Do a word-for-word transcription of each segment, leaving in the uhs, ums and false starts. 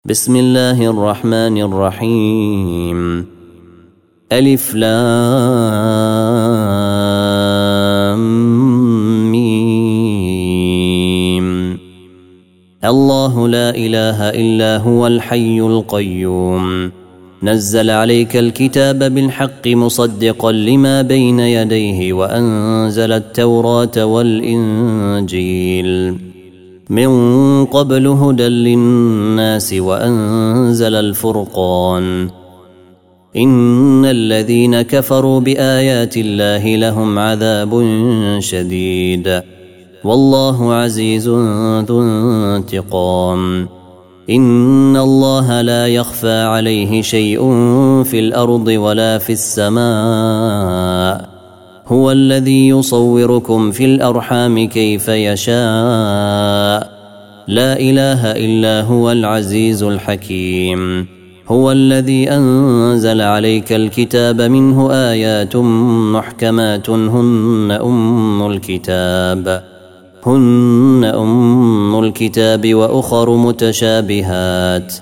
بسم الله الرحمن الرحيم. ألف لام ميم. الله لا إله إلا هو الحي القيوم، نزل عليك الكتاب بالحق مصدقا لما بين يديه وأنزل التوراة والإنجيل من قبل هدى للناس وأنزل الفرقان. إن الذين كفروا بآيات الله لهم عذاب شديد، والله عزيز ذو انتقام. إن الله لا يخفى عليه شيء في الأرض ولا في السماء، هو الذي يصوركم في الأرحام كيف يشاء، لا إله إلا هو العزيز الحكيم. هو الذي أنزل عليك الكتاب منه آيات محكمات هن أم الكتاب هن أم الكتاب وأخر متشابهات،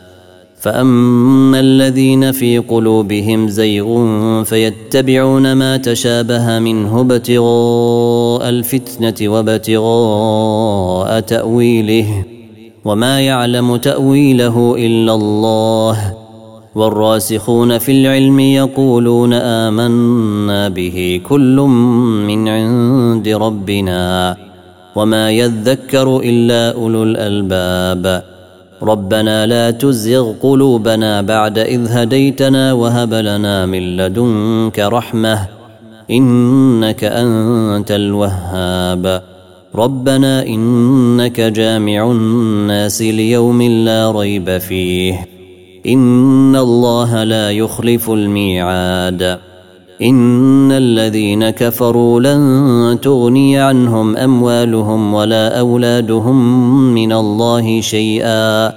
فأما الذين في قلوبهم زيغ فيتبعون ما تشابه منه ابتغاء الفتنة وابتغاء تأويله، وما يعلم تأويله إلا الله. والراسخون في العلم يقولون آمنا به كل من عند ربنا، وما يذكر إلا أولو الألباب. ربنا لا تزغ قلوبنا بعد إذ هديتنا وهب لنا من لدنك رحمة إنك أنت الوهاب. ربنا إنك جامع الناس ليوم لا ريب فيه، إن الله لا يخلف الميعاد. إن الذين كفروا لن تغني عنهم أموالهم ولا أولادهم من الله شيئا،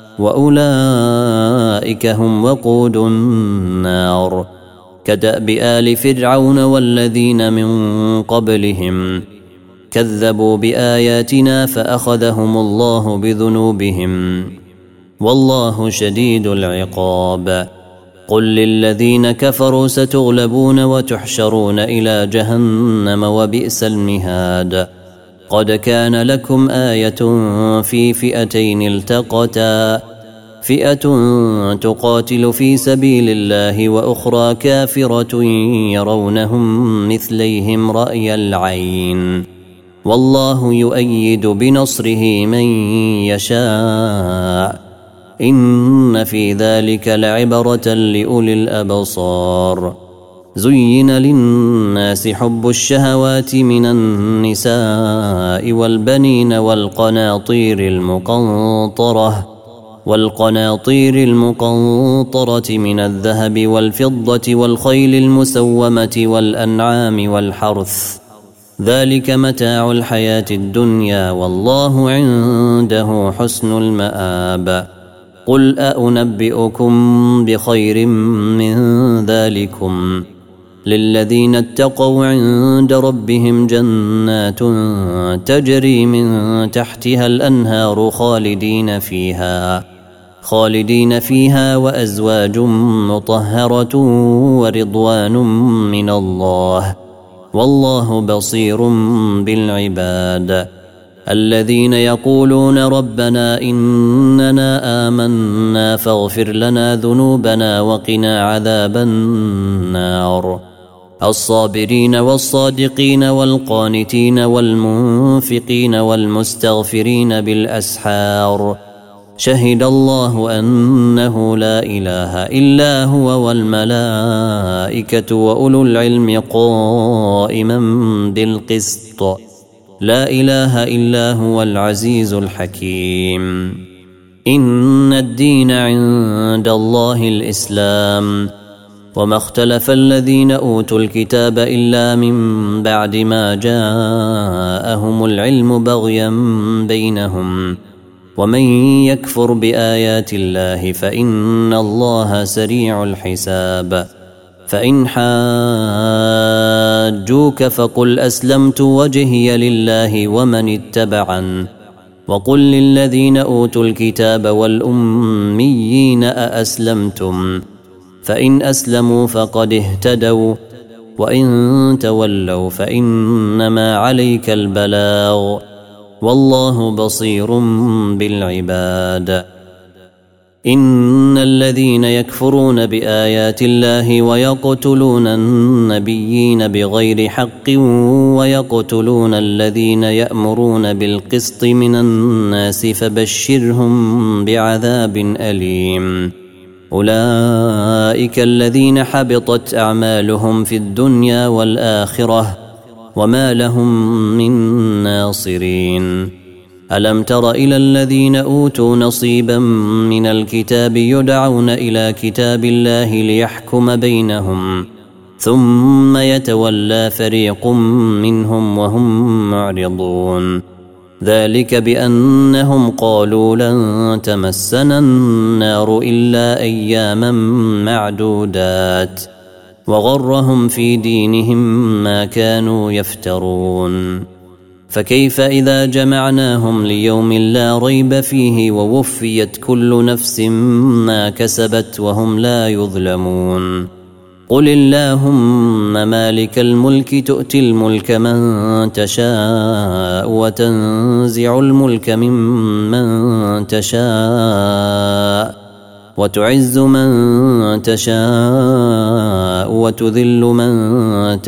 وأولئك هم وقود النار. كدأب آل فرعون والذين من قبلهم كذبوا بآياتنا فأخذهم الله بذنوبهم، والله شديد العقاب. قل للذين كفروا ستغلبون وتحشرون إلى جهنم وبئس المهاد. قد كان لكم آية في فئتين التقتا، فئة تقاتل في سبيل الله وأخرى كافرة يرونهم مثليهم رأي العين، والله يؤيد بنصره من يشاء. إن في ذلك لعبرة لأولي الأبصار. زين للناس حب الشهوات من النساء والبنين والقناطير المقنطرة والقناطير المقنطرة من الذهب والفضة والخيل المسومة والأنعام والحرث، ذلك متاع الحياة الدنيا، والله عنده حسن المآب. قل أأنبئكم بخير من ذلكم للذين اتقوا عند ربهم جنات تجري من تحتها الأنهار خالدين فيها خالدين فيها وأزواج مطهرة ورضوان من الله، والله بصير بالعباد. الذين يقولون ربنا إننا آمنا فاغفر لنا ذنوبنا وقنا عذاب النار. الصابرين والصادقين والقانتين والمنفقين والمستغفرين بالأسحار، شهد الله أنه لا إله إلا هو والملائكة وأولو العلم قائما بالقسط، لا إله إلا هو العزيز الحكيم. إن الدين عند الله الإسلام، وما اختلف الذين أوتوا الكتاب إلا من بعد ما جاءهم العلم بغيا بينهم، ومن يكفر بآيات الله فإن الله سريع الحساب. فإن حاجوك فقل أسلمت وجهي لله ومن اتبعن وقل للذين أوتوا الكتاب والأميين أأسلمتم فإن أسلموا فقد اهتدوا وإن تولوا فإنما عليك البلاغ والله بصير بالعباد. إن الذين يكفرون بآيات الله ويقتلون النبيين بغير حق ويقتلون الذين يأمرون بالقسط من الناس فبشرهم بعذاب أليم. أولئك الذين حبطت أعمالهم في الدنيا والآخرة وما لهم من ناصرين. ألم تر إلى الذين أوتوا نصيبا من الكتاب يدعون إلى كتاب الله ليحكم بينهم ثم يتولى فريق منهم وهم معرضون. ذلك بأنهم قالوا لن تمسنا النار إلا أياما معدودات وغرهم في دينهم ما كانوا يفترون. فكيف إذا جمعناهم ليوم لا ريب فيه ووفيت كل نفس ما كسبت وهم لا يظلمون. قل اللهم مالك الملك تؤتي الملك من تشاء وتنزع الملك ممن تشاء وتعز من تشاء وتذل من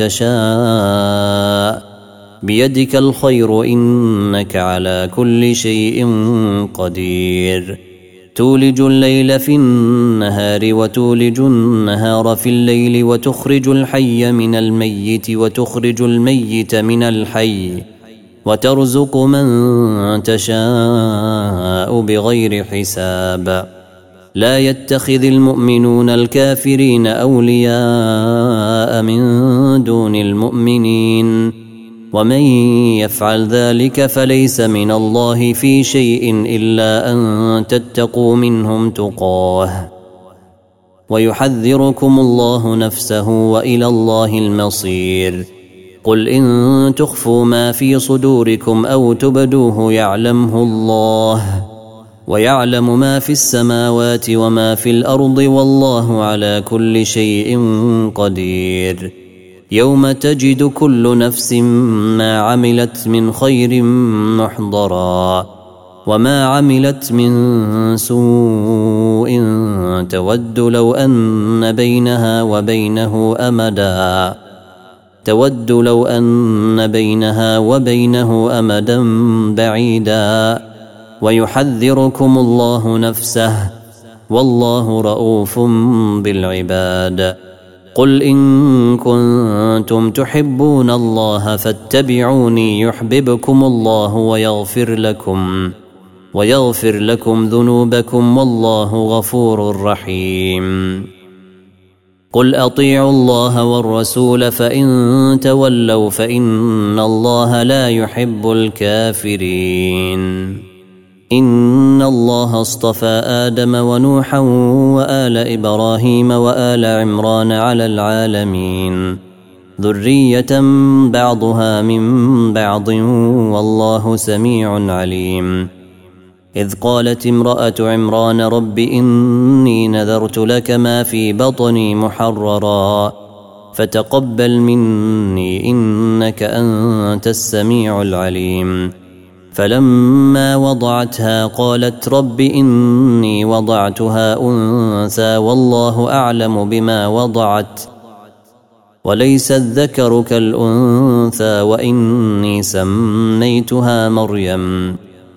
تشاء بيدك الخير إنك على كل شيء قدير. تولج الليل في النهار وتولج النهار في الليل وتخرج الحي من الميت وتخرج الميت من الحي وترزق من تشاء بغير حساب. لا يتخذ المؤمنون الكافرين أولياء من دون المؤمنين ومن يفعل ذلك فليس من الله في شيء إلا أن تتقوا منهم تقاه ويحذركم الله نفسه وإلى الله المصير. قل إن تخفوا ما في صدوركم أو تبدوه يعلمه الله ويعلم ما في السماوات وما في الأرض والله على كل شيء قدير. يوم تجد كل نفس ما عملت من خير محضرا وما عملت من سوء تود لو أن بينها وبينه أمدا تود لو أن بينها وبينه أمدا بعيدا ويحذركم الله نفسه والله رؤوف بالعباد. قل إن كنتم تحبون الله فاتبعوني يحببكم الله ويغفر لكم ويغفر لكم ذنوبكم والله غفور رحيم. قل أطيعوا الله والرسول فإن تولوا فإن الله لا يحب الكافرين. إن الله اصطفى آدم ونوحا وآل إبراهيم وآل عمران على العالمين ذرية بعضها من بعض والله سميع عليم. إذ قالت امرأة عمران رب إني نذرت لك ما في بطني محررا فتقبل مني إنك أنت السميع العليم. فلما وضعتها قالت رب إني وضعتها أنثى والله أعلم بما وضعت وليس الذكر كالأنثى وإني سميتها مريم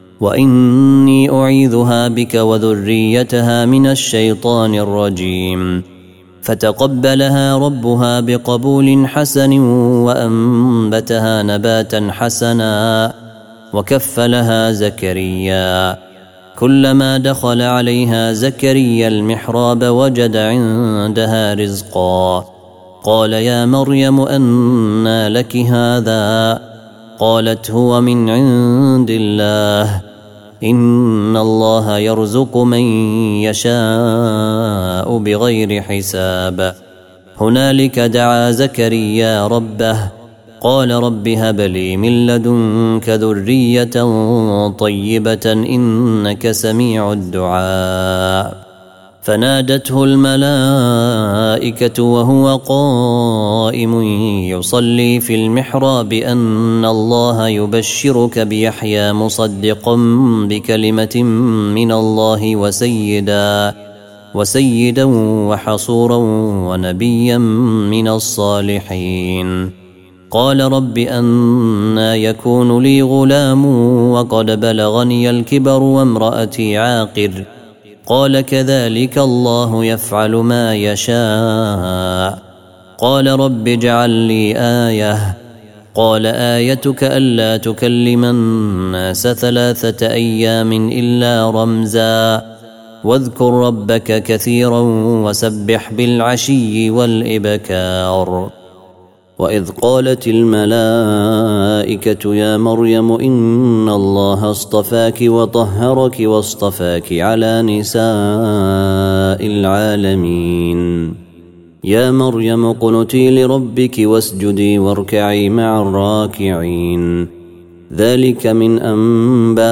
وإني أعيذها بك وذريتها من الشيطان الرجيم. فتقبلها ربها بقبول حسن وأنبتها نباتا حسنا وكفلها زكريا. كلما دخل عليها زكريا المحراب وجد عندها رزقا قال يا مريم أنى لك هذا قالت هو من عند الله إن الله يرزق من يشاء بغير حساب. هنالك دعا زكريا ربه قال رب هب لي من لدنك ذرية طيبة إنك سميع الدعاء فنادته الملائكة وهو قائم يصلي في المحراب أن الله يبشرك بيحيى مصدقا بكلمة من الله وسيدا وسيدا وحصورا ونبيا من الصالحين. قال رب أنى يكون لي غلام وقد بلغني الكبر وامرأتي عاقر قال كذلك الله يفعل ما يشاء. قال رب اجعل لي آية قال آيتك ألا تكلم الناس ثلاثة أيام إلا رمزا واذكر ربك كثيرا وسبح بالعشي والإبكار. وإذ قالت الملائكة يا مريم إن الله اصطفاك وطهرك واصطفاك على نساء العالمين. يا مريم قنتي لربك واسجدي واركعي مع الراكعين. ذلك من أنباء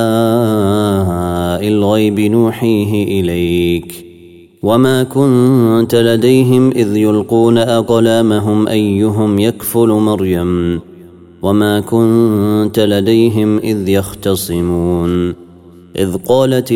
الغيب نوحيه إليك وما كنت لديهم إذ يلقون أقلامهم أيهم يكفل مريم وما كنت لديهم إذ يختصمون. إذ قالت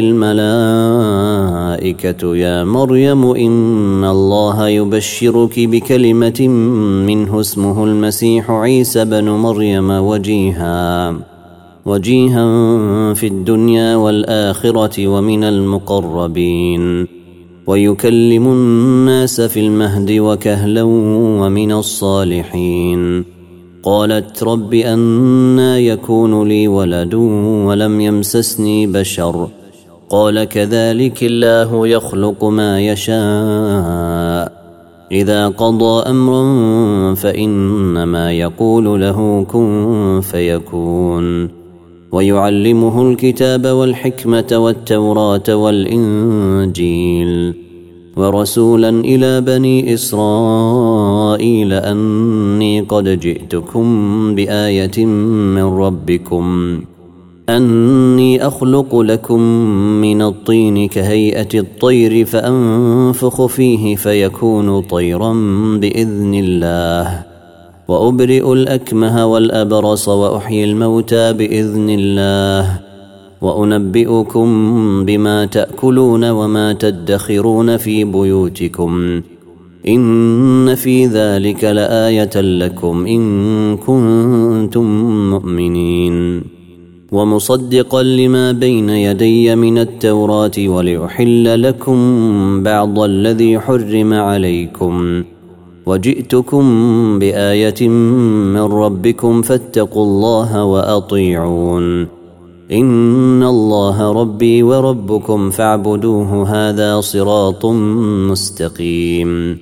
الملائكة يا مريم إن الله يبشرك بكلمة منه اسمه المسيح عيسى بن مريم وجيها وجيها في الدنيا والآخرة ومن المقربين ويكلم الناس في المهد وكهلا ومن الصالحين. قالت رب أنى يكون لي ولد ولم يمسسني بشر قال كذلك الله يخلق ما يشاء إذا قضى أمرا فإنما يقول له كن فيكون. ويعلمه الكتاب والحكمة والتوراة والإنجيل ورسولا إلى بني إسرائيل أني قد جئتكم بآية من ربكم أني أخلق لكم من الطين كهيئة الطير فأنفخ فيه فيكون طيرا بإذن الله وأبرئ الأكمه والأبرص وأحيي الموتى بإذن الله وأنبئكم بما تأكلون وما تدخرون في بيوتكم إن في ذلك لآية لكم إن كنتم مؤمنين. ومصدقا لما بين يدي من التوراة ولأحل لكم بعض الذي حرم عليكم وجئتكم بآية من ربكم فاتقوا الله وأطيعون إن الله ربي وربكم فاعبدوه هذا صراط مستقيم.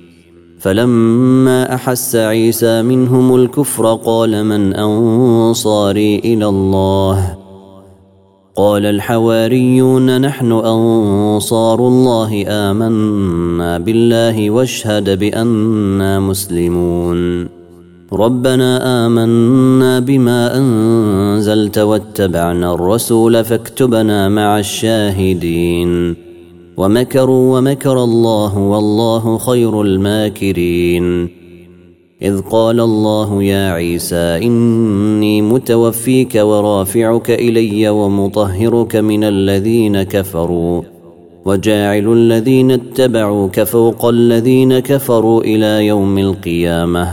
فلما أحس عيسى منهم الكفر قال من أنصاري إلى الله قال الحواريون نحن أنصار الله آمنا بالله واشهد بأننا مسلمون. ربنا آمنا بما أنزلت واتبعنا الرسول فاكتبنا مع الشاهدين. ومكروا ومكر الله والله خير الماكرين. إذ قال الله يا عيسى إني متوفيك ورافعك إلي ومطهرك من الذين كفروا وجاعل الذين اتبعوك فوق الذين كفروا إلى يوم القيامة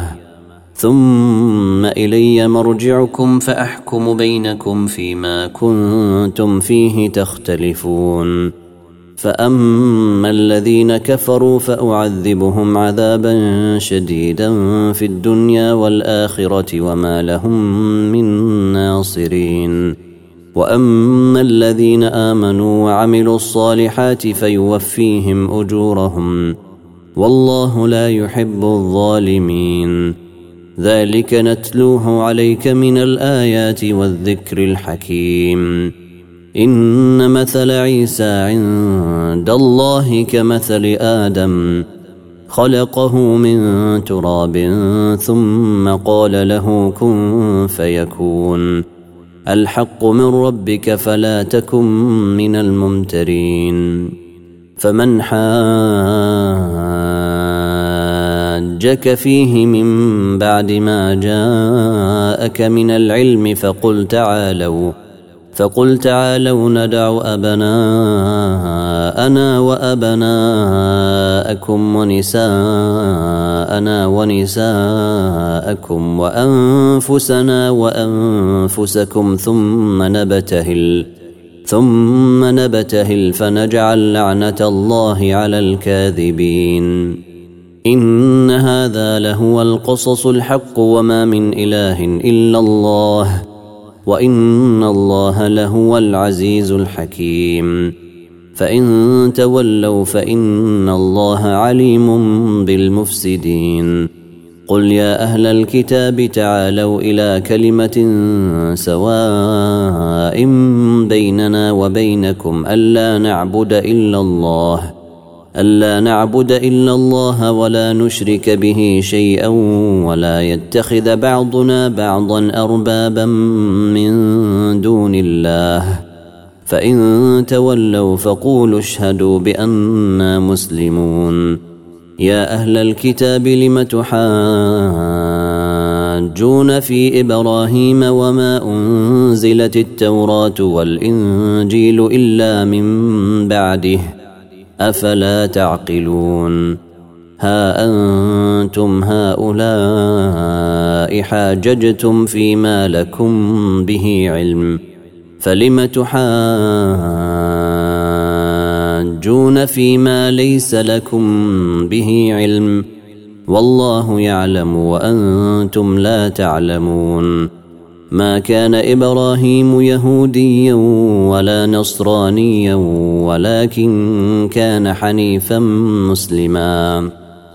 ثم إلي مرجعكم فأحكم بينكم فيما كنتم فيه تختلفون. فأما الذين كفروا فأعذبهم عذابا شديدا في الدنيا والآخرة وما لهم من ناصرين. وأما الذين آمنوا وعملوا الصالحات فيوفيهم أجورهم والله لا يحب الظالمين. ذلك نتلوه عليك من الآيات والذكر الحكيم. إن مثل عيسى عند الله كمثل آدم خلقه من تراب ثم قال له كن فيكون الحق من ربك فلا تكن من الممترين فمن حاجك فيه من بعد ما جاءك من العلم فقل تعالوا فقل تعالوا ندع أبناءنا وأبناءكم ونساءنا ونساءكم وأنفسنا وأنفسكم ثم نبتهل ثم نبتهل فنجعل لعنة الله على الكاذبين إن هذا لهو القصص الحق وما من إله إلا الله وإن الله لهو العزيز الحكيم فإن تولوا فإن الله عليم بالمفسدين قل يا أهل الكتاب تعالوا إلى كلمة سواء بيننا وبينكم ألا نعبد إلا الله ألا نعبد إلا الله ولا نشرك به شيئا ولا يتخذ بعضنا بعضا أربابا من دون الله فإن تولوا فقولوا اشهدوا بأننا مسلمون يا أهل الكتاب لم تحاجون في إبراهيم وما أنزلت التوراة والإنجيل إلا من بعده أفلا تعقلون ها أنتم هؤلاء حاججتم فيما لكم به علم فلم تحاجون فيما ليس لكم به علم والله يعلم وأنتم لا تعلمون ما كان إبراهيم يهوديا ولا نصرانيا ولكن كان حنيفا مسلما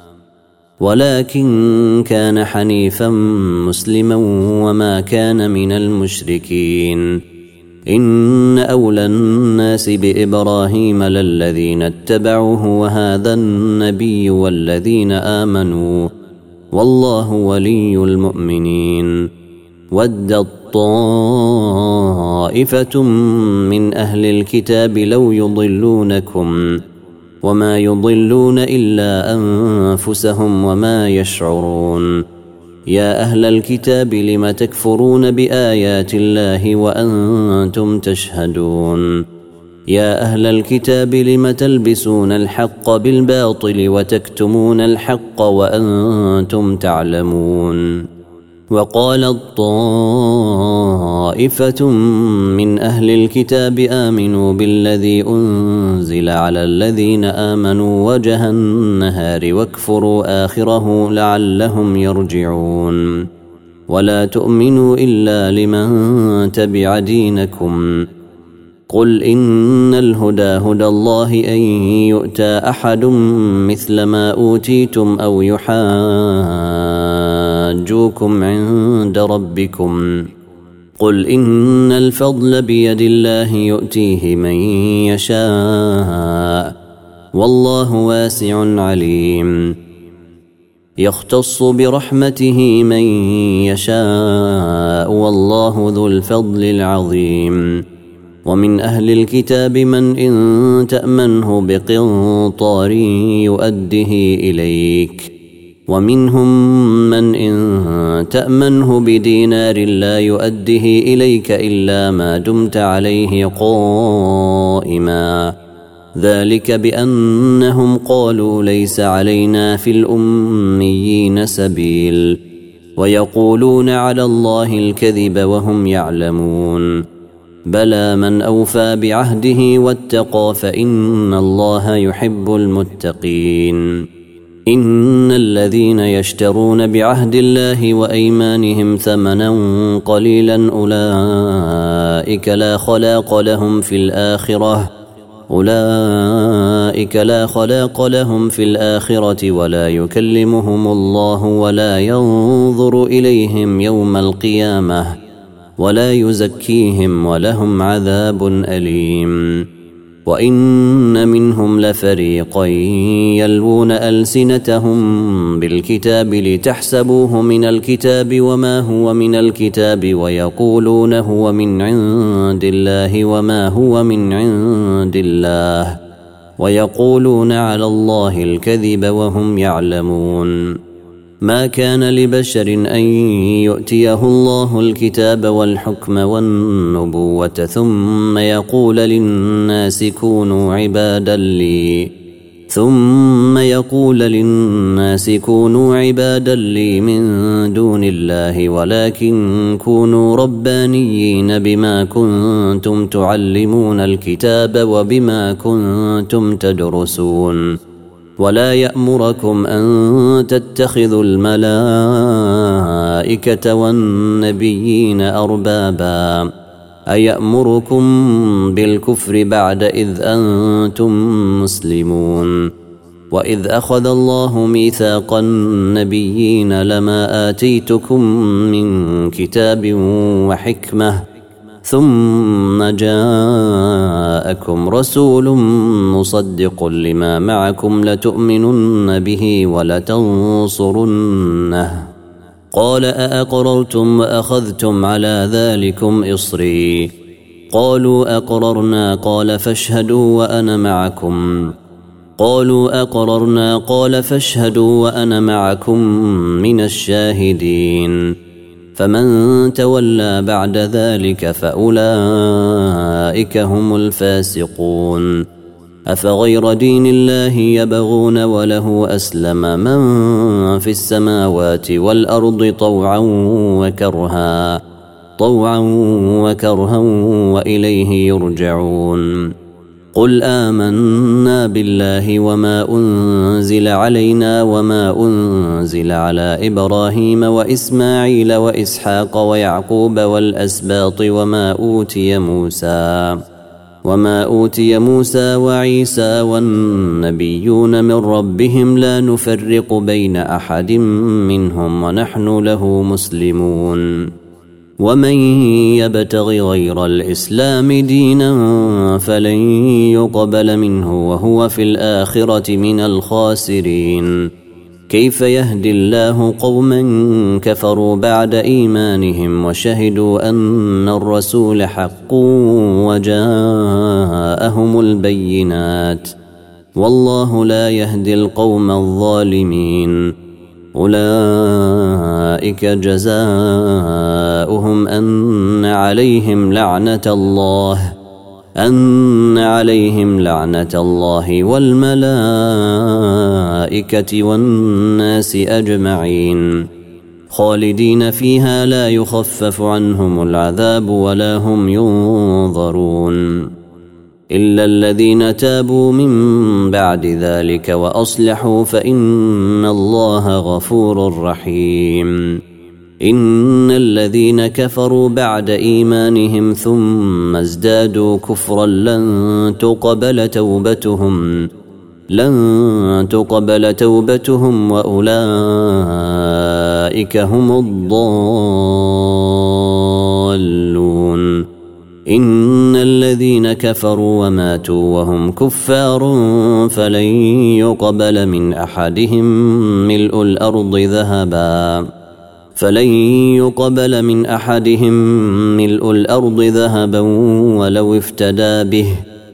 ولكن كان حنيفا مسلما وما كان من المشركين إن أولى الناس بإبراهيم للذين اتبعوه وهذا النبي والذين آمنوا والله ولي المؤمنين ودت طائفة من أهل الكتاب لو يضلونكم وما يضلون إلا أنفسهم وما يشعرون يا أهل الكتاب لم تكفرون بآيات الله وأنتم تشهدون يا أهل الكتاب لم تلبسون الحق بالباطل وتكتمون الحق وأنتم تعلمون وقالت طائفة من أهل الكتاب آمنوا بالذي أنزل على الذين آمنوا وجه النهار واكفروا آخره لعلهم يرجعون ولا تؤمنوا إلا لمن تبع دينكم قل إن الهدى هدى الله أن يؤتى أحد مثل ما أوتيتم أو يحاجوكم عند ربكم قل إن الفضل بيد الله يؤتيه من يشاء والله واسع عليم يختص برحمته من يشاء والله ذو الفضل العظيم ومن أهل الكتاب من إن تأمنه بقنطار يؤده إليك ومنهم من إن تأمنه بدينار لا يؤده إليك إلا ما دمت عليه قائما ذلك بأنهم قالوا ليس علينا في الأميين سبيل ويقولون على الله الكذب وهم يعلمون بلى من أوفى بعهده واتقى فإن الله يحب المتقين إن الذين يشترون بعهد الله وأيمانهم ثمنا قليلا أولئك لا خلاق لهم في الآخرة أولئك لا خلاق لهم في الآخرة ولا يكلمهم الله ولا ينظر إليهم يوم القيامة ولا يزكيهم ولهم عذاب أليم وإن منهم لفريقا يلوون ألسنتهم بالكتاب لتحسبوه من الكتاب وما هو من الكتاب ويقولون هو من عند الله وما هو من عند الله ويقولون على الله الكذب وهم يعلمون. ما كان لبشر أن يؤتيه الله الكتاب والحكم والنبوة ثم يقول للناس كونوا عبادا لي ثم يقول للناس كونوا عبادا لي من دون الله ولكن كونوا ربانيين بما كنتم تعلمون الكتاب وبما كنتم تدرسون. ولا يأمركم أن تتخذوا الملائكة والنبيين أربابا أيأمركم بالكفر بعد إذ أنتم مسلمون. وإذ أخذ الله ميثاق النبيين لما آتيتكم من كتاب وحكمة ثم جاءكم رسول مصدق لما معكم لتؤمنن به ولتنصرنه قال أأقررتم وأخذتم على ذلكم إصري قالوا أقررنا قال فاشهدوا وأنا معكم قالوا أقررنا قال فاشهدوا وأنا معكم من الشاهدين. فمن تولى بعد ذلك فأولئك هم الفاسقون. أفغير دين الله يبغون وله أسلم من في السماوات والأرض طوعا وكرها طوعا وكرها وإليه يرجعون. قل آمنا بالله وما أنزل علينا وما أنزل على إبراهيم وإسماعيل وإسحاق ويعقوب والأسباط وما أوتي موسى وما أوتي موسى وعيسى والنبيون من ربهم لا نفرق بين أحد منهم ونحن له مسلمون. ومن يبتغ غير الإسلام دينا فلن يقبل منه وهو في الآخرة من الخاسرين. كيف يهدي الله قوما كفروا بعد إيمانهم وشهدوا أن الرسول حق وجاءهم البينات والله لا يهدي القوم الظالمين. أولئك جزاؤهم أن عليهم لعنة الله أن عليهم لعنة الله والملائكة والناس أجمعين خالدين فيها لا يخفف عنهم العذاب ولا هم ينظرون إلا الذين تابوا من بعد ذلك وأصلحوا فإن الله غفور رحيم. إن الذين كفروا بعد إيمانهم ثم ازدادوا كفرا لن تقبل توبتهم لن تقبل توبتهم وأولئك هم الضالون. إن الذين كفروا وماتوا وهم كفار فلن يقبل من أحدهم ملء الأرض ذهبا فلن يقبل من أحدهم ملء الأرض ذهبا ولو افتدى به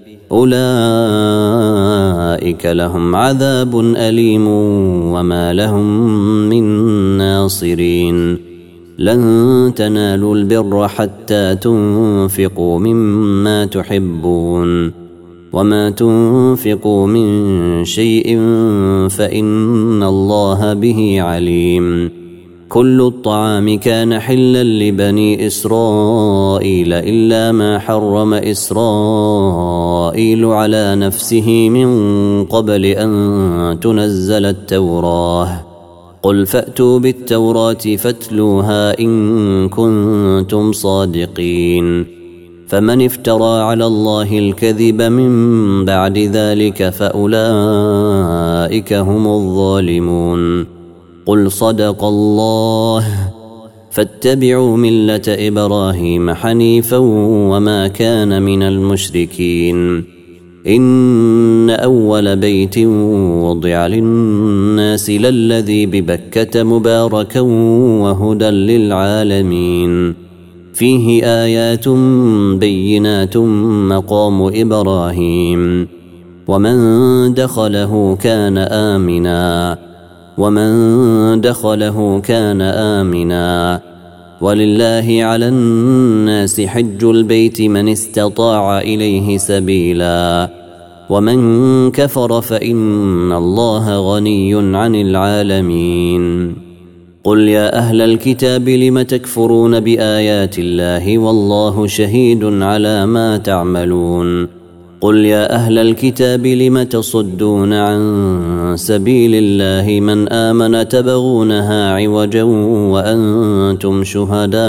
أولئك لهم عذاب أليم وما لهم من ناصرين. لن تنالوا البر حتى تنفقوا مما تحبون وما تنفقوا من شيء فإن الله به عليم. كل الطعام كان حلا لبني إسرائيل إلا ما حرم إسرائيل على نفسه من قبل أن تنزل التوراة قل فأتوا بالتوراة فاتلوها إن كنتم صادقين. فمن افترى على الله الكذب من بعد ذلك فأولئك هم الظالمون. قل صدق الله فاتبعوا ملة إبراهيم حنيفا وما كان من المشركين. إن أول بيت وضع للناس للذي ببكة مباركا وهدى للعالمين فيه آيات بينات مقام إبراهيم ومن دخله كان آمنا ومن دخله كان آمنا ولله على الناس حج البيت من استطاع إليه سبيلا ومن كفر فإن الله غني عن العالمين قل يا أهل الكتاب لم تكفرون بآيات الله والله شهيد على ما تعملون قل يا أهل الكتاب لم تصدون عن سبيل الله من آمن تبغونها عوجا وأنتم شهداء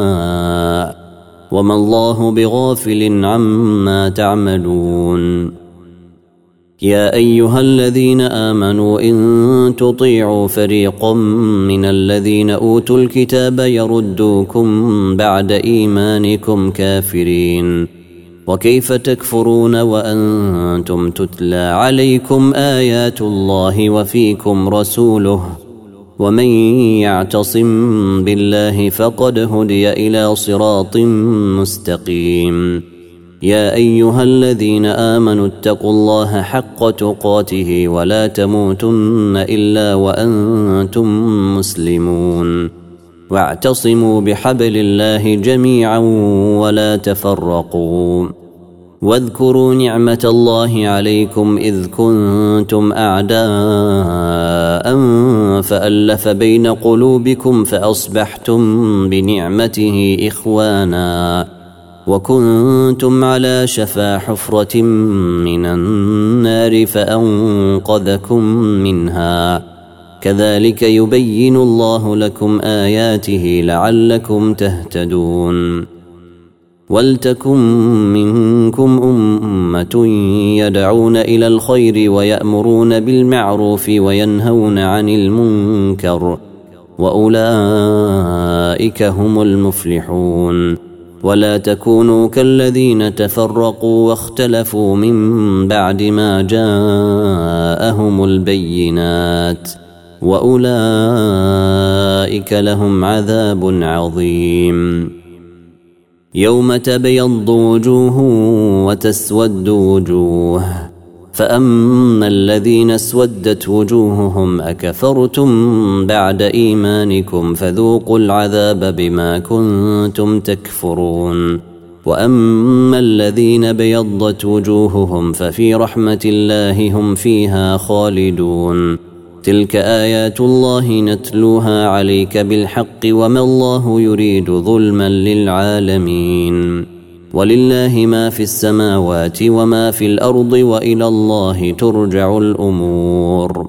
وما الله بغافل عما تعملون يا أيها الذين آمنوا إن تطيعوا فريقا من الذين أوتوا الكتاب يردوكم بعد إيمانكم كافرين وكيف تكفرون وأنتم تتلى عليكم آيات الله وفيكم رسوله ومن يعتصم بالله فقد هدي إلى صراط مستقيم يا أيها الذين آمنوا اتقوا الله حق تقاته ولا تموتن إلا وأنتم مسلمون واعتصموا بحبل الله جميعا ولا تفرقوا واذكروا نعمة الله عليكم إذ كنتم أعداء فألف بين قلوبكم فأصبحتم بنعمته إخوانا وكنتم على شفا حفرة من النار فأنقذكم منها كذلك يبين الله لكم آياته لعلكم تهتدون ولتكن منكم أمة يدعون إلى الخير ويأمرون بالمعروف وينهون عن المنكر وأولئك هم المفلحون ولا تكونوا كالذين تفرقوا واختلفوا من بعد ما جاءهم البينات وأولئك لهم عذاب عظيم يوم تبيض وجوه وتسود وجوه فأما الذين اسودت وجوههم أكفرتم بعد إيمانكم فذوقوا العذاب بما كنتم تكفرون وأما الذين بيضت وجوههم ففي رحمة الله هم فيها خالدون تلك آيات الله نتلوها عليك بالحق وما الله يريد ظلما للعالمين ولله ما في السماوات وما في الأرض وإلى الله ترجع الأمور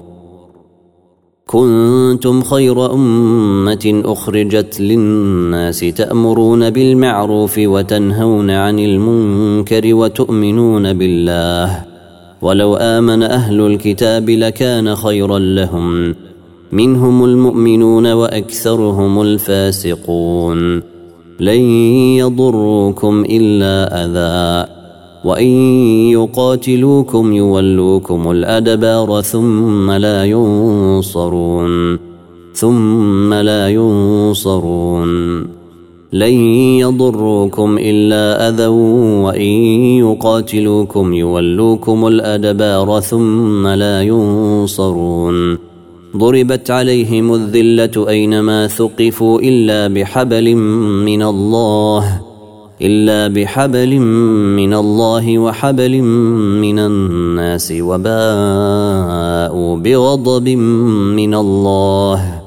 كنتم خير أمة أخرجت للناس تأمرون بالمعروف وتنهون عن المنكر وتؤمنون بالله ولو آمن أهل الكتاب لكان خيرا لهم منهم المؤمنون وأكثرهم الفاسقون لن يضروكم إلا أذى وإن يقاتلوكم يولوكم الأدبار ثم لا ينصرون ثم لا ينصرون لن يضروكم إلا أذى وإن يقاتلوكم يولوكم الأدبار ثم لا ينصرون ضربت عليهم الذلة أينما ثقفوا إلا بحبل من الله إلا بحبل من الله وحبل من الناس وباءوا بغضب من الله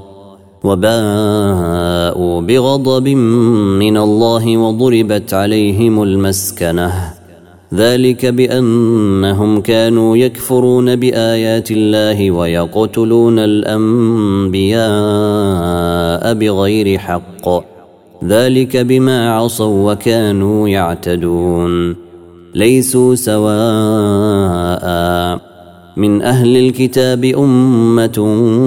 وباءوا بغضب من الله وضربت عليهم المسكنة ذلك بأنهم كانوا يكفرون بآيات الله ويقتلون الأنبياء بغير حق ذلك بما عصوا وكانوا يعتدون ليسوا سواء من أهل الكتاب أمة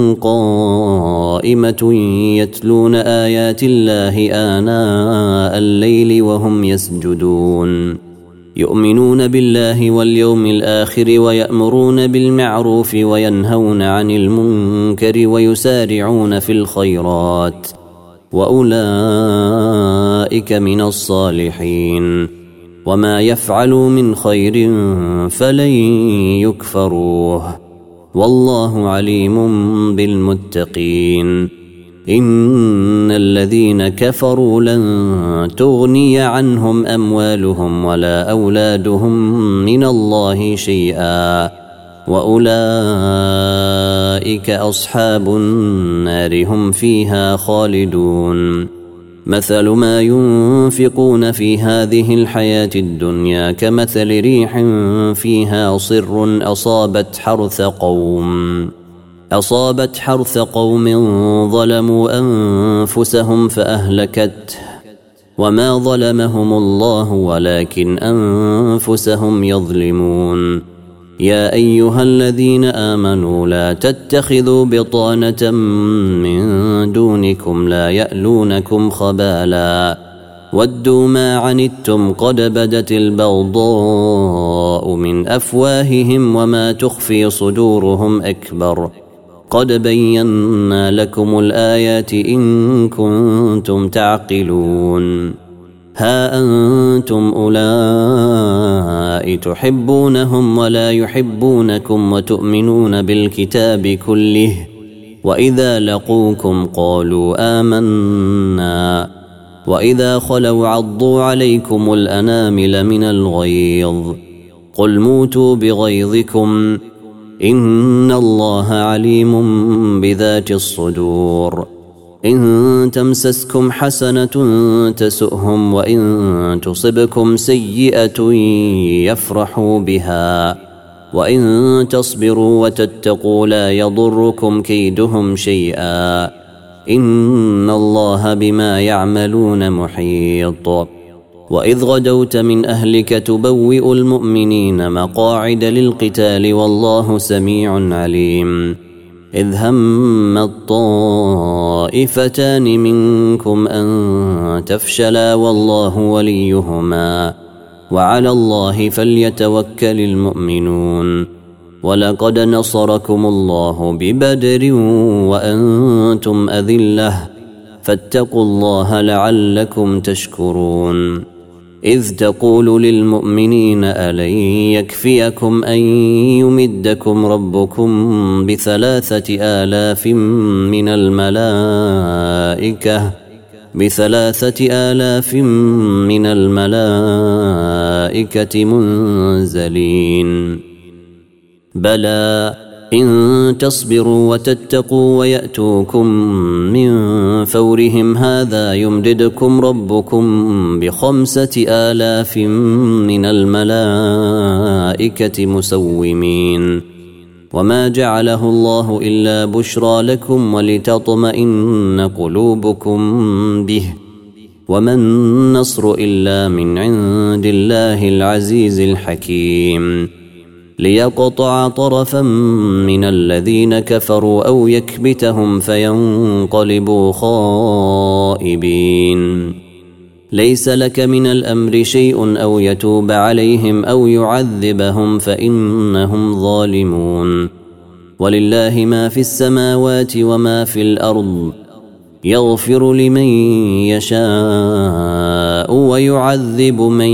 قائمة يتلون آيات الله آناء الليل وهم يسجدون يؤمنون بالله واليوم الآخر ويأمرون بالمعروف وينهون عن المنكر ويسارعون في الخيرات وأولئك من الصالحين وما يفعلوا من خير فلن يكفروه والله عليم بالمتقين إن الذين كفروا لن تغني عنهم أموالهم ولا أولادهم من الله شيئا وأولئك أصحاب النار هم فيها خالدون مثل ما ينفقون في هذه الحياة الدنيا كمثل ريح فيها صر أصابت حرث قوم أصابت حرث قوم ظلموا أنفسهم فأهلكته وما ظلمهم الله ولكن أنفسهم يظلمون يا أيها الذين آمنوا لا تتخذوا بطانة من دونكم لا يألونكم خبالا ودوا ما عنتم قد بدت البغضاء من أفواههم وما تخفي صدورهم أكبر قد بينا لكم الآيات إن كنتم تعقلون ها أنتم أولئك تحبونهم ولا يحبونكم وتؤمنون بالكتاب كله وإذا لقوكم قالوا آمنا وإذا خلوا عضوا عليكم الأنامل من الغيظ قل موتوا بغيظكم إن الله عليم بذات الصدور إن تمسسكم حسنة تسؤهم وإن تصبكم سيئة يفرحوا بها وإن تصبروا وتتقوا لا يضركم كيدهم شيئا إن الله بما يعملون محيط وإذ غدوت من أهلك تبوئ المؤمنين مقاعد للقتال والله سميع عليم إذ هم الطائفتان منكم أن تفشلا والله وليهما وعلى الله فليتوكل المؤمنون ولقد نصركم الله ببدر وأنتم أذلة فاتقوا الله لعلكم تشكرون إذ تقول للمؤمنين ألن يكفيكم أن يمدكم ربكم بثلاثة آلاف من الملائكة بثلاثة آلاف من الملائكة منزلين بلى إن تصبروا وتتقوا ويأتوكم من فورهم هذا يمددكم ربكم بخمسة آلاف من الملائكة مسومين وما جعله الله إلا بشرى لكم ولتطمئن قلوبكم به وما النصر إلا من عند الله العزيز الحكيم ليقطع طرفا من الذين كفروا أو يكبتهم فينقلبوا خائبين ليس لك من الأمر شيء أو يتوب عليهم أو يعذبهم فإنهم ظالمون ولله ما في السماوات وما في الأرض يغفر لمن يشاء ويعذب من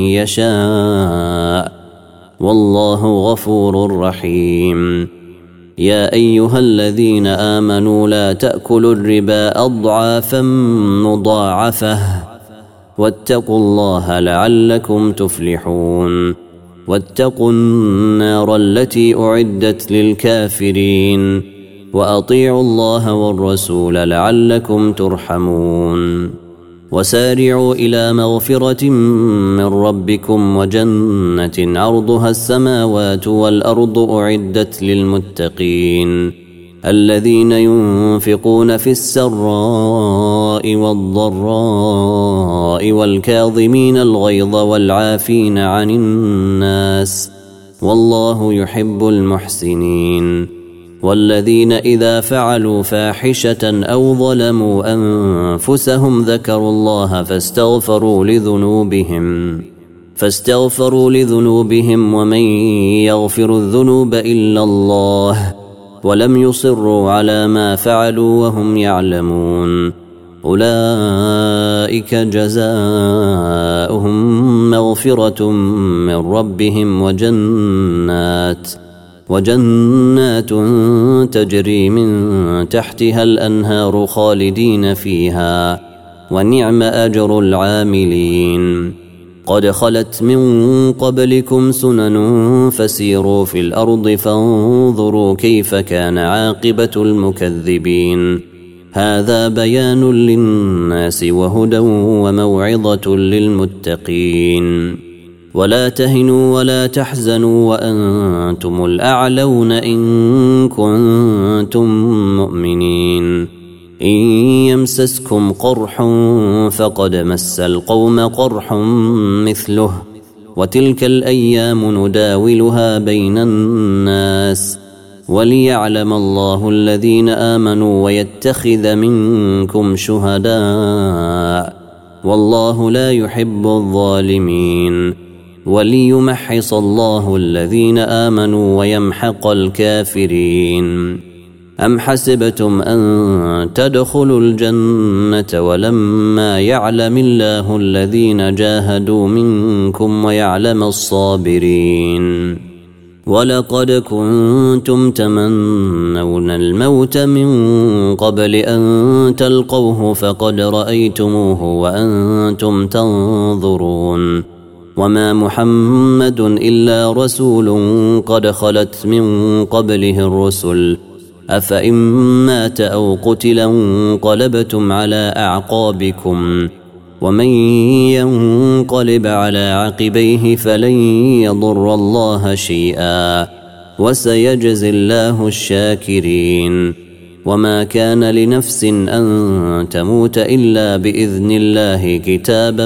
يشاء والله غفور رحيم يا أيها الذين آمنوا لا تأكلوا الربا أضعافا مضاعفة واتقوا الله لعلكم تفلحون واتقوا النار التي أعدت للكافرين وأطيعوا الله والرسول لعلكم ترحمون وسارعوا إلى مغفرة من ربكم وجنة عرضها السماوات والأرض أعدت للمتقين الذين ينفقون في السراء والضراء والكاظمين الغيظ والعافين عن الناس والله يحب المحسنين والذين إذا فعلوا فاحشة أو ظلموا أنفسهم ذكروا الله فاستغفروا لذنوبهم فاستغفروا لذنوبهم ومن يغفر الذنوب إلا الله ولم يصروا على ما فعلوا وهم يعلمون أولئك جزاؤهم مغفرة من ربهم وجنات وجنات تجري من تحتها الأنهار خالدين فيها ونعم أجر العاملين قد خلت من قبلكم سنن فسيروا في الأرض فانظروا كيف كان عاقبة المكذبين هذا بيان للناس وهدى وموعظة للمتقين ولا تهنوا ولا تحزنوا وأنتم الأعلون إن كنتم مؤمنين إن يمسسكم قرح فقد مس القوم قرح مثله وتلك الأيام نداولها بين الناس وليعلم الله الذين آمنوا ويتخذ منكم شهداء والله لا يحب الظالمين وليمحص الله الذين آمنوا ويمحق الكافرين أم حسبتم أن تدخلوا الجنة ولما يعلم الله الذين جاهدوا منكم ويعلم الصابرين ولقد كنتم تمنون الموت من قبل أن تلقوه فقد رأيتموه وأنتم تنظرون وما محمد إلا رسول قد خلت من قبله الرسل أفإن مات أو قتل انقلبتم على أعقابكم ومن ينقلب على عقبيه فلن يضر الله شيئا وسيجزي الله الشاكرين وما كان لنفس أن تموت إلا بإذن الله كتابا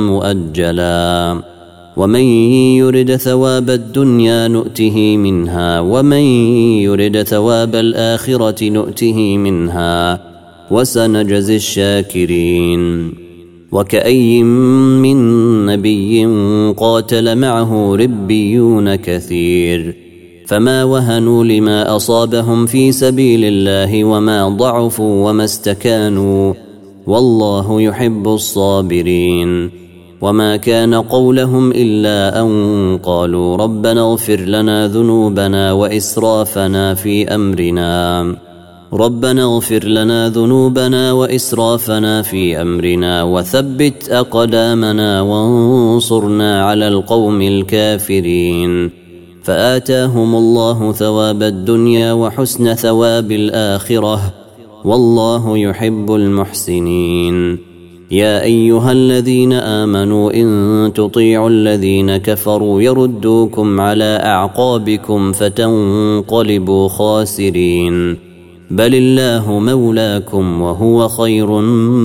مؤجلا ومن يرد ثواب الدنيا نؤته منها ومن يرد ثواب الآخرة نؤته منها وسنجزي الشاكرين وكأي من نبي قاتل معه ربيون كثير فما وهنوا لما أصابهم في سبيل الله وما ضعفوا وما استكانوا والله يحب الصابرين وما كان قولهم إلا أن قالوا ربنا اغفر لنا ذنوبنا وإسرافنا في أمرنا ربنا اغفر لنا ذنوبنا وإسرافنا في أمرنا وثبت أقدامنا وانصرنا على القوم الكافرين فآتاهم الله ثواب الدنيا وحسن ثواب الآخرة والله يحب المحسنين يا أيها الذين آمنوا إن تطيعوا الذين كفروا يردوكم على أعقابكم فتنقلبوا خاسرين بل الله مولاكم وهو خير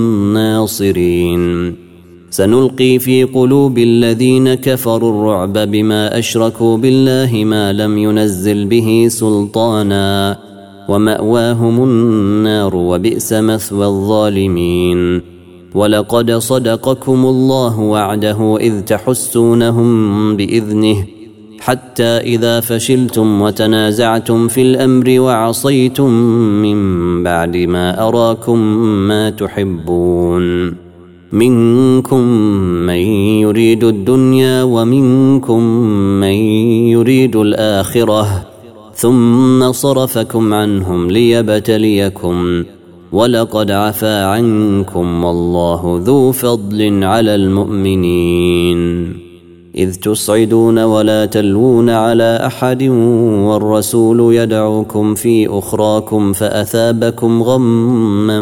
الناصرين سنلقي في قلوب الذين كفروا الرعب بما أشركوا بالله ما لم ينزل به سلطانا ومأواهم النار وبئس مثوى الظالمين ولقد صدقكم الله وعده إذ تحسونهم بإذنه حتى إذا فشلتم وتنازعتم في الأمر وعصيتم من بعد ما أراكم ما تحبون منكم من يريد الدنيا ومنكم من يريد الآخرة ثم صرفكم عنهم ليبتليكم ولقد عفا عنكم والله ذو فضل على المؤمنين إذ تصعدون ولا تلوون على أحد والرسول يدعوكم في أخراكم فأثابكم غما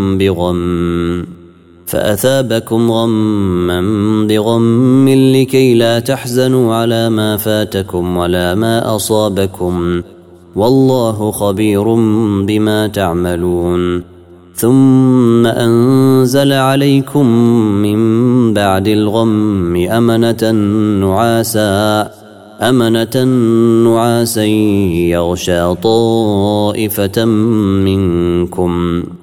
بغم فأثابكم غما بغم لكي لا تحزنوا على ما فاتكم ولا ما أصابكم والله خبير بما تعملون ثم أنزل عليكم من بعد الغم أمنة نعاسا أمنة نعاسا يغشى طائفة منكم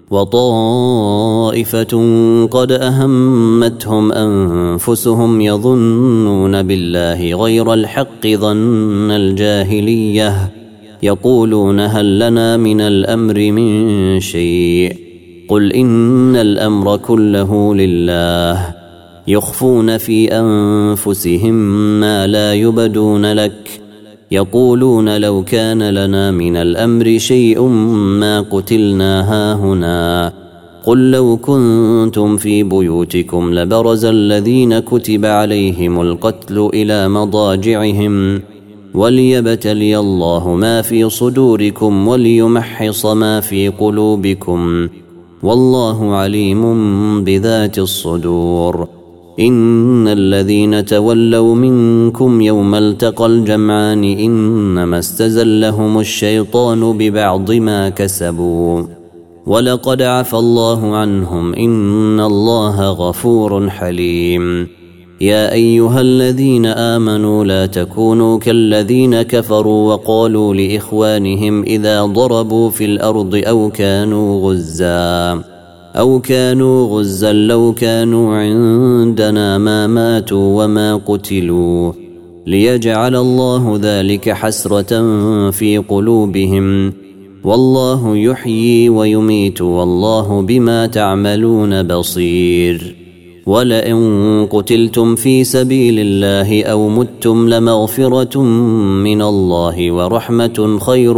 وطائفة قد أهمتهم أنفسهم يظنون بالله غير الحق ظن الجاهلية يقولون هل لنا من الأمر من شيء قل إن الأمر كله لله يخفون في أنفسهم ما لا يبدون لك يقولون لو كان لنا من الأمر شيء ما قتلنا هاهنا قل لو كنتم في بيوتكم لبرز الذين كتب عليهم القتل إلى مضاجعهم وليبتلي الله ما في صدوركم وليمحص ما في قلوبكم والله عليم بذات الصدور إن الذين تولوا منكم يوم التقى الجمعان إنما استزلهم الشيطان ببعض ما كسبوا ولقد عفى الله عنهم إن الله غفور حليم يا أيها الذين آمنوا لا تكونوا كالذين كفروا وقالوا لإخوانهم إذا ضربوا في الأرض أو كانوا غزا أو كانوا غزا لو كانوا عندنا ما ماتوا وما قتلوا ليجعل الله ذلك حسرة في قلوبهم والله يحيي ويميت والله بما تعملون بصير ولئن قتلتم في سبيل الله أو متم لمغفرة من الله ورحمة خير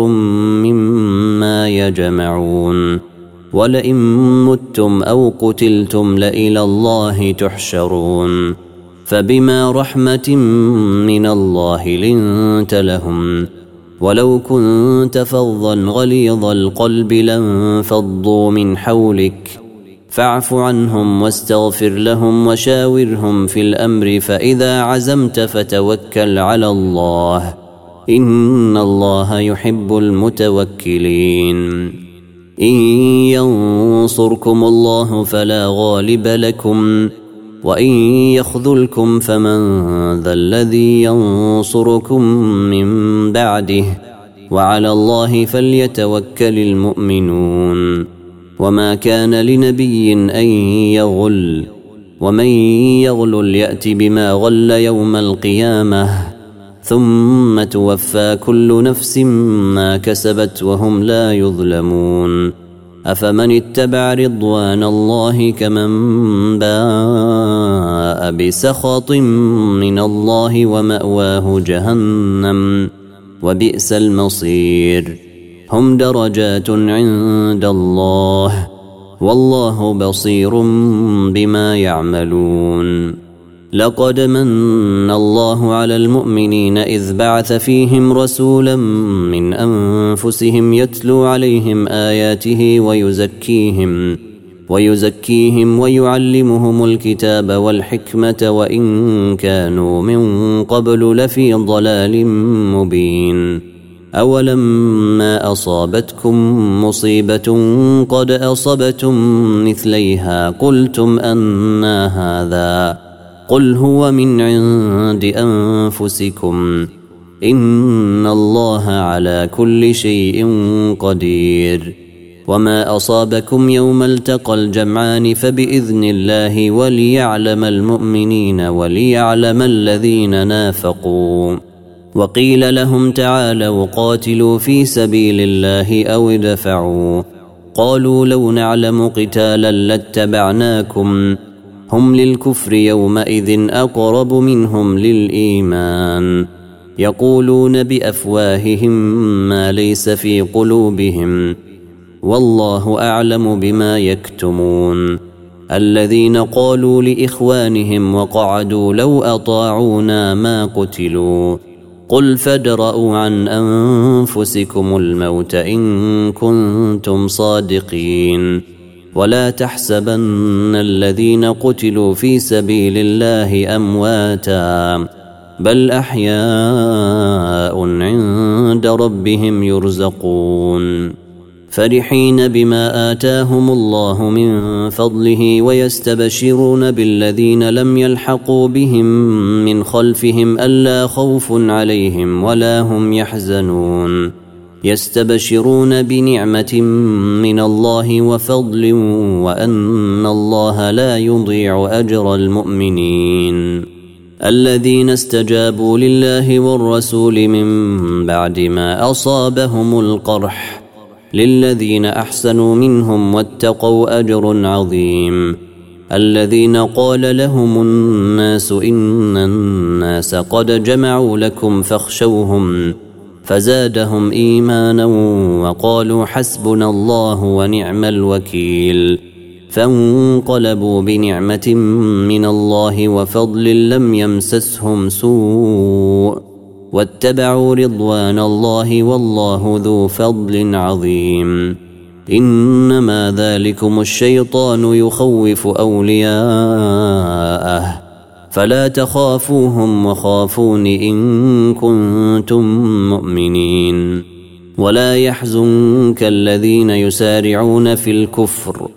مما يجمعون ولئن متم أو قتلتم لإلى الله تحشرون فبما رحمة من الله لنت لهم ولو كنت فظا غليظ القلب لانفضوا من حولك فاعف عنهم واستغفر لهم وشاورهم في الأمر فإذا عزمت فتوكل على الله إن الله يحب المتوكلين إن ينصركم الله فلا غالب لكم وإن يخذلكم فمن ذا الذي ينصركم من بعده وعلى الله فليتوكل المؤمنون وما كان لنبي أن يغل ومن يغل يأت بما غل يوم القيامة ثم توفى كل نفس ما كسبت وهم لا يظلمون أفمن اتبع رضوان الله كمن باء بسخط من الله ومأواه جهنم وبئس المصير هم درجات عند الله والله بصير بما يعملون لقد من الله على المؤمنين إذ بعث فيهم رسولا من أنفسهم يتلو عليهم آياته ويزكيهم ويزكيهم ويعلمهم الكتاب والحكمة وإن كانوا من قبل لفي ضلال مبين أولما أصابتكم مصيبة قد أصبتم مثليها قلتم أنى هذا قل هو من عند أنفسكم إن الله على كل شيء قدير وما أصابكم يوم التقى الجمعان فبإذن الله وليعلم المؤمنين وليعلم الذين نافقوا وقيل لهم تعالوا قاتلوا في سبيل الله أو ادفعوا قالوا لو نعلم قتالا لاتبعناكم هم للكفر يومئذ أقرب منهم للإيمان يقولون بأفواههم ما ليس في قلوبهم والله أعلم بما يكتمون الذين قالوا لإخوانهم وقعدوا لو أطاعونا ما قتلوا قل فادرءوا عن أنفسكم الموت إن كنتم صادقين ولا تحسبن الذين قتلوا في سبيل الله أمواتا بل أحياء عند ربهم يرزقون فرحين بما آتاهم الله من فضله ويستبشرون بالذين لم يلحقوا بهم من خلفهم ألا خوف عليهم ولا هم يحزنون يستبشرون بنعمة من الله وفضل وأن الله لا يضيع أجر المؤمنين الذين استجابوا لله والرسول من بعد ما أصابهم القرح للذين أحسنوا منهم واتقوا أجر عظيم الذين قال لهم الناس إن الناس قد جمعوا لكم فاخشوهم فزادهم إيمانا وقالوا حسبنا الله ونعم الوكيل فانقلبوا بنعمة من الله وفضل لم يمسسهم سوء واتبعوا رضوان الله والله ذو فضل عظيم إنما ذلكم الشيطان يخوف أولياءه فلا تخافوهم وخافون إن كنتم مؤمنين ولا يحزنك الذين يسارعون في الكفر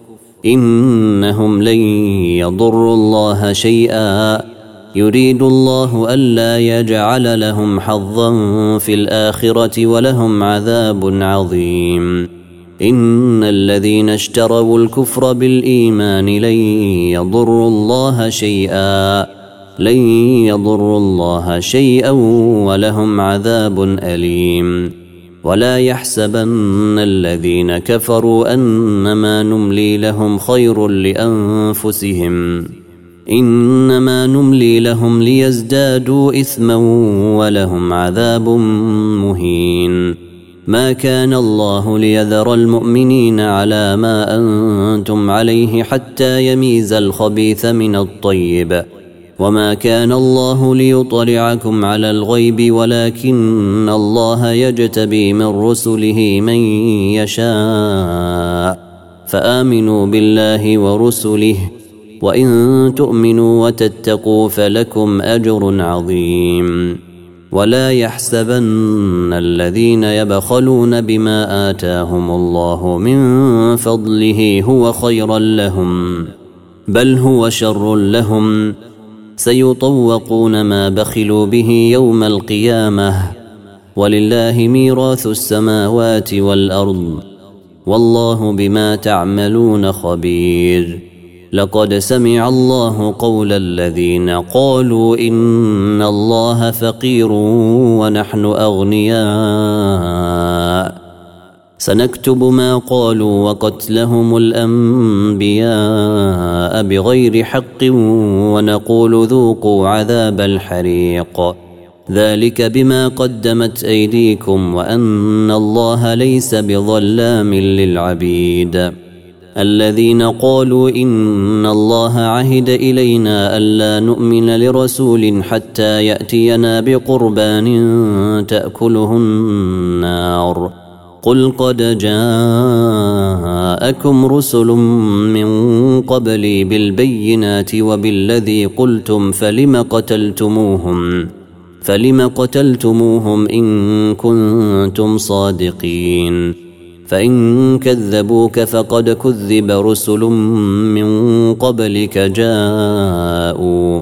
إنهم لن يضروا الله شيئا يريد الله ألا يجعل لهم حظا في الآخرة ولهم عذاب عظيم إن الذين اشتروا الكفر بالإيمان لن يضروا الله شيئا لن يضروا الله شيئا ولهم عذاب أليم ولا يحسبن الذين كفروا أنما نملي لهم خير لأنفسهم إنما نملي لهم ليزدادوا إثما ولهم عذاب مهين ما كان الله ليذر المؤمنين على ما أنتم عليه حتى يميز الخبيث من الطيب وما كان الله ليطلعكم على الغيب ولكن الله يجتبي من رسله من يشاء فآمنوا بالله ورسله وإن تؤمنوا وتتقوا فلكم أجر عظيم ولا يحسبن الذين يبخلون بما آتاهم الله من فضله هو خيرا لهم بل هو شر لهم سيطوقون ما بخلوا به يوم القيامة ولله ميراث السماوات والأرض والله بما تعملون خبير لقد سمع الله قول الذين قالوا إن الله فقير ونحن أغنياء سنكتب ما قالوا وقتلهم الأنبياء بغير حق ونقول ذوقوا عذاب الحريق ذلك بما قدمت أيديكم وأن الله ليس بظلام للعبيد الذين قالوا إن الله عهد إلينا ألا نؤمن لرسول حتى يأتينا بقربان تأكله النار قل قد جاءكم رسل من قبلي بالبينات وبالذي قلتم فلم قتلتموهم فلم قتلتموهم إن كنتم صادقين فإن كذبوك فقد كذب رسل من قبلك جاءوا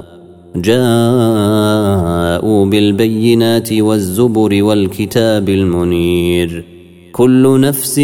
جاءوا بالبينات والزبر والكتاب المنير كل نفس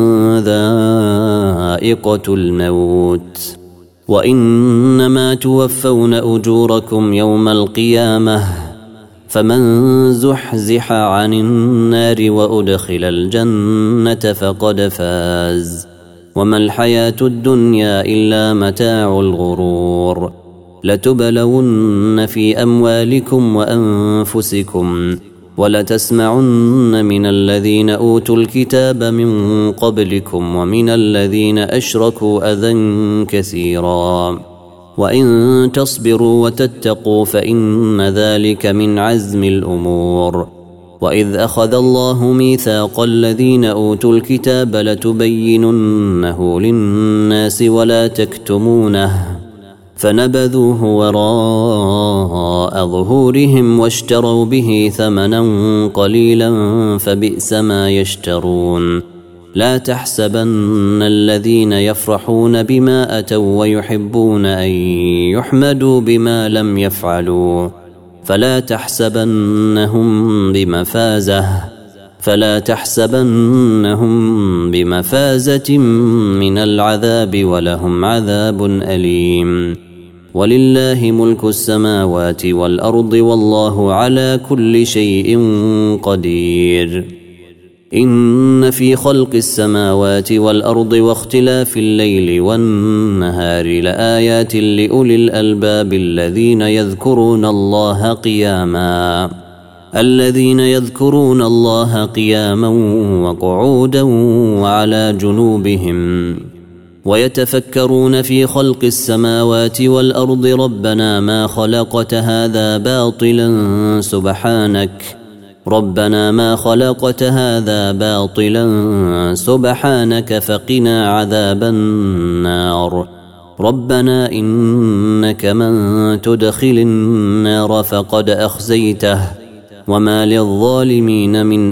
ذائقة الموت وإنما توفون أجوركم يوم القيامة فمن زحزح عن النار وأدخل الجنة فقد فاز وما الحياة الدنيا إلا متاع الغرور لتبلون في أموالكم وأنفسكم ولتسمعن من الذين أوتوا الكتاب من قبلكم ومن الذين أشركوا أذى كثيرا وإن تصبروا وتتقوا فإن ذلك من عزم الأمور وإذ أخذ الله ميثاق الذين أوتوا الكتاب لتبيننه للناس ولا تكتمونه فنبذوه وراء ظهورهم واشتروا به ثمنا قليلا فبئس ما يشترون لا تحسبن الذين يفرحون بما أتوا ويحبون أن يحمدوا بما لم يفعلوا فلا تحسبنهم بمفازة فلا تحسبنهم بمفازة من العذاب ولهم عذاب أليم ولله ملك السماوات والأرض والله على كل شيء قدير إن في خلق السماوات والأرض واختلاف الليل والنهار لآيات لأولي الألباب الذين يذكرون الله قياما الذين يذكرون الله قياما وقعودا وعلى جنوبهم ويتفكرون في خلق السماوات والأرض ربنا ما خلقت هذا باطلا سبحانك ربنا ما خلقت هذا باطلا سبحانك فقنا عذاب النار ربنا إنك من تدخل النار فقد أخزيته وما للظالمين من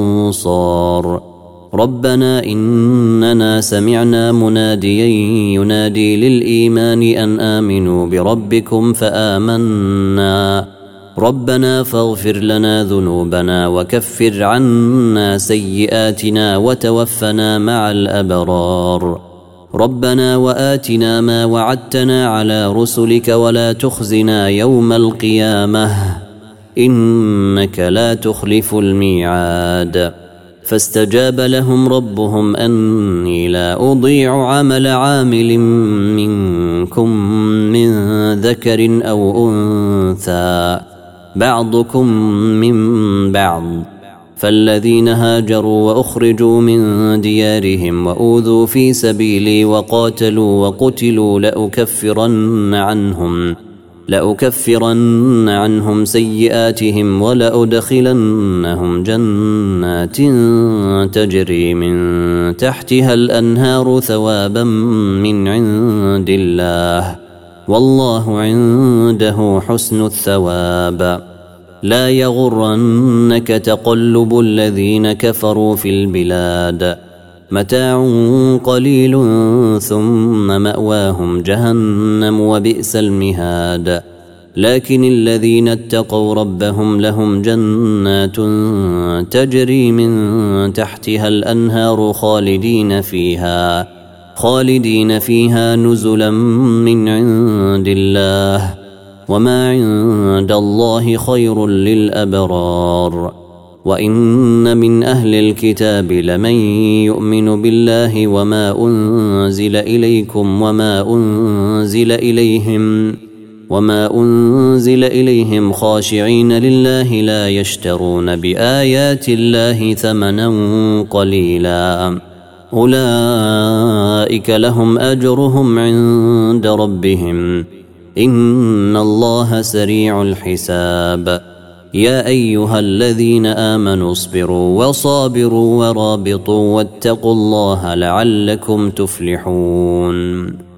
أنصار ربنا إننا سمعنا مناديا ينادي للإيمان أن آمنوا بربكم فآمنا ربنا فاغفر لنا ذنوبنا وكفر عنا سيئاتنا وتوفنا مع الأبرار ربنا وآتنا ما وعدتنا على رسلك ولا تخزنا يوم القيامة إنك لا تخلف الميعاد فاستجاب لهم ربهم أني لا أضيع عمل عامل منكم من ذكر أو أنثى بعضكم من بعض فالذين هاجروا وأخرجوا من ديارهم وأوذوا في سبيلي وقاتلوا وقتلوا لأكفرن عنهم لأكفرن عنهم سيئاتهم ولأدخلنهم جنات تجري من تحتها الأنهار ثوابا من عند الله والله عنده حسن الثواب لا يغرنك تقلب الذين كفروا في البلاد متاع قليل ثم مأواهم جهنم وبئس المهاد لكن الذين اتقوا ربهم لهم جنات تجري من تحتها الأنهار خالدين فيها خالدين فيها نزلا من عند الله وما عند الله خير للأبرار وإن من أهل الكتاب لمن يؤمن بالله وما أنزل إليكم وما أنزل إليهم وما أنزل إليهم خاشعين لله لا يشترون بآيات الله ثمنا قليلا أولئك لهم أجرهم عند ربهم إن الله سريع الحساب يا أيها الذين آمنوا اصبروا وصابروا ورابطوا واتقوا الله لعلكم تفلحون